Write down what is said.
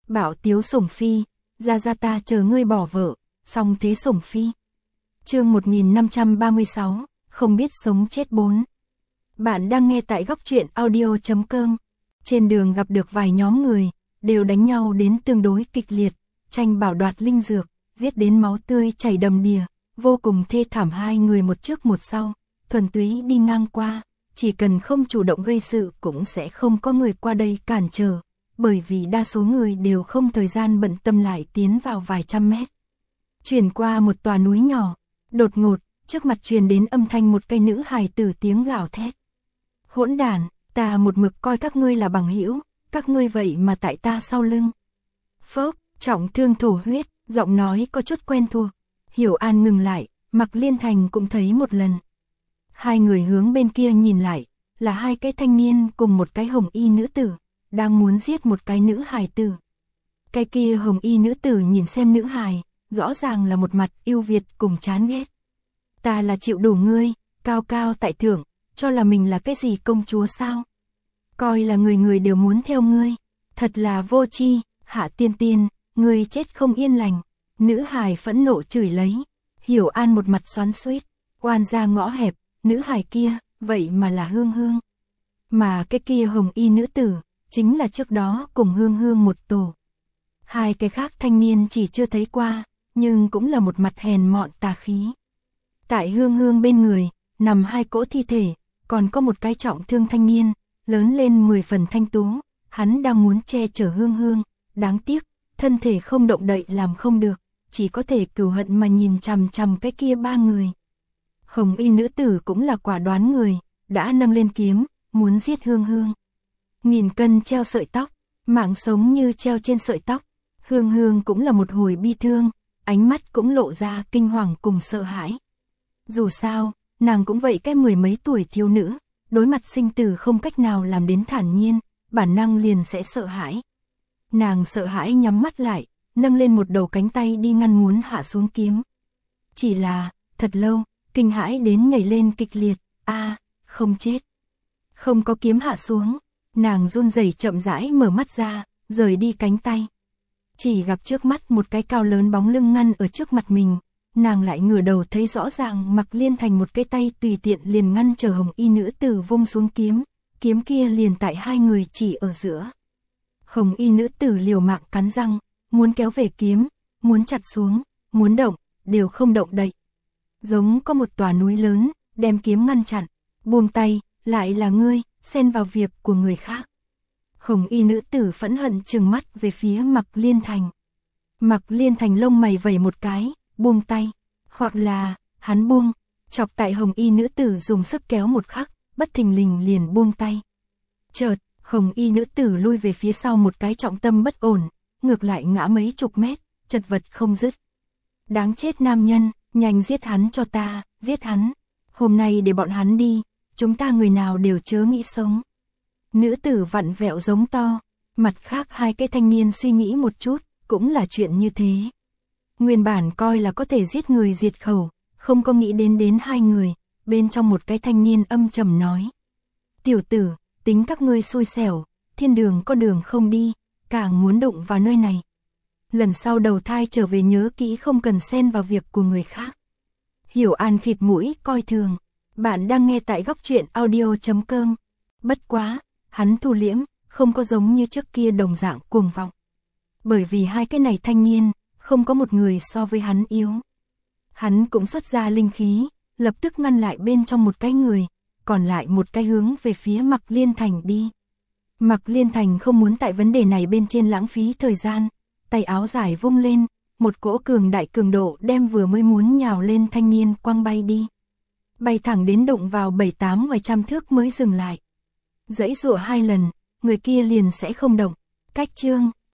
Bảo Tiếu Sủng Phi, ra ta chờ ngươi bỏ vợ, xong thế Sủng Phi. Chương 1536, không biết sống chết 4. Bạn đang nghe tại góc truyện audio.com. Trên đường gặp được vài nhóm người, đều đánh nhau đến tương đối kịch liệt, tranh bảo đoạt linh dược, giết đến máu tươi chảy đầm đìa, vô cùng thê thảm, hai người một trước một sau, thuần túy đi ngang qua, chỉ cần không chủ động gây sự cũng sẽ không có người qua đây cản trở, bởi vì đa số người đều không thời gian bận tâm lại tiến vào vài trăm mét. Chuyển qua một tòa núi nhỏ, đột ngột, trước mặt truyền đến âm thanh một cây nữ hài tử tiếng gào thét. Hỗn đản, ta một mực coi các ngươi là bằng hữu, các ngươi vậy mà tại ta sau lưng. Phốc, trọng thương thổ huyết, giọng nói có chút quen thuộc. Hiểu An ngừng lại, Mạc Liên Thành cũng thấy một lần. Hai người hướng bên kia nhìn lại, là hai cái thanh niên cùng một cái hồng y nữ tử, đang muốn giết một cái nữ hài tử. Cái kia hồng y nữ tử nhìn xem nữ hài, rõ ràng là một mặt yêu Việt cùng chán ghét. Ta là chịu đủ ngươi, cao cao tại thượng, cho là mình là cái gì công chúa sao? Coi là người người đều muốn theo ngươi, thật là vô tri, Hạ Tiên Tiên, ngươi chết không yên lành. Nữ hài phẫn nộ chửi lấy, Hiểu An một mặt xoắn xuýt, oan ra ngõ hẹp, nữ hài kia, vậy mà là Hương Hương. Mà cái kia hồng y nữ tử, chính là trước đó cùng Hương Hương một tổ. Hai cái khác thanh niên chỉ chưa thấy qua, nhưng cũng là một mặt hèn mọn tà khí. Tại Hương Hương bên người, nằm hai cỗ thi thể, còn có một cái trọng thương thanh niên, lớn lên 10 phần thanh tú, hắn đang muốn che chở Hương Hương, đáng tiếc, thân thể không động đậy làm không được, chỉ có thể cừu hận mà nhìn chằm chằm cái kia ba người. Hồng y nữ tử cũng là quả đoán người, đã nâng lên kiếm, muốn giết Hương Hương. Nghìn cân treo sợi tóc, mạng sống như treo trên sợi tóc, Hương Hương cũng là một hồi bi thương, ánh mắt cũng lộ ra kinh hoàng cùng sợ hãi. Dù sao, nàng cũng vậy cái mười mấy tuổi thiếu nữ, đối mặt sinh tử không cách nào làm đến thản nhiên, bản năng liền sẽ sợ hãi. Nàng sợ hãi nhắm mắt lại, nâng lên một đầu cánh tay đi ngăn muốn hạ xuống kiếm. Chỉ là, thật lâu, kinh hãi đến nhảy lên kịch liệt, không chết. Không có kiếm hạ xuống, nàng run rẩy chậm rãi mở mắt ra, rời đi cánh tay. Chỉ gặp trước mắt một cái cao lớn bóng lưng ngăn ở trước mặt mình, nàng lại ngửa đầu thấy rõ ràng Mạc Liên Thành một cái tay tùy tiện liền ngăn chờ hồng y nữ tử vung xuống kiếm, kiếm kia liền tại hai người chỉ ở giữa. Hồng y nữ tử liều mạng cắn răng, muốn kéo về kiếm, muốn chặt xuống, muốn động, đều không động đậy. Giống có một tòa núi lớn, đem kiếm ngăn chặn, buông tay, lại là ngươi, xen vào việc của người khác. Hồng y nữ tử phẫn hận trừng mắt về phía Mạc Liên Thành. Mạc Liên Thành lông mày vẩy một cái, buông tay, hoặc là, hắn buông, chọc tại hồng y nữ tử dùng sức kéo một khắc, bất thình lình liền buông tay. Chợt, hồng y nữ tử lui về phía sau một cái trọng tâm bất ổn, ngược lại ngã mấy chục mét, chật vật không dứt. Đáng chết nam nhân, nhanh giết hắn cho ta, giết hắn. Hôm nay để bọn hắn đi, chúng ta người nào đều chớ nghĩ sống. Nữ tử vặn vẹo giống to, mặt khác hai cái thanh niên suy nghĩ một chút, cũng là chuyện như thế. Nguyên bản coi là có thể giết người diệt khẩu, không có nghĩ đến hai người, bên trong một cái thanh niên âm trầm nói. Tiểu tử, tính các ngươi xui xẻo, thiên đường có đường không đi, càng muốn đụng vào nơi này. Lần sau đầu thai trở về nhớ kỹ không cần xen vào việc của người khác. Hiểu An khịt mũi coi thường, bạn đang nghe tại góc truyện audio.com. Bất quá, hắn thu liễm, không có giống như trước kia đồng dạng cuồng vọng. Bởi vì hai cái này thanh niên, không có một người so với hắn yếu. Hắn cũng xuất ra linh khí, lập tức ngăn lại bên trong một cái người, còn lại một cái hướng về phía Mạc Liên Thành đi. Mạc Liên Thành không muốn tại vấn đề này bên trên lãng phí thời gian, tay áo dài vung lên, một cỗ cường đại cường độ đem vừa mới muốn nhào lên thanh niên quăng bay đi. Bay thẳng đến đụng vào 7-8 ngoài trăm thước mới dừng lại. Giãy giụa hai lần, người kia liền sẽ không động. Cách chương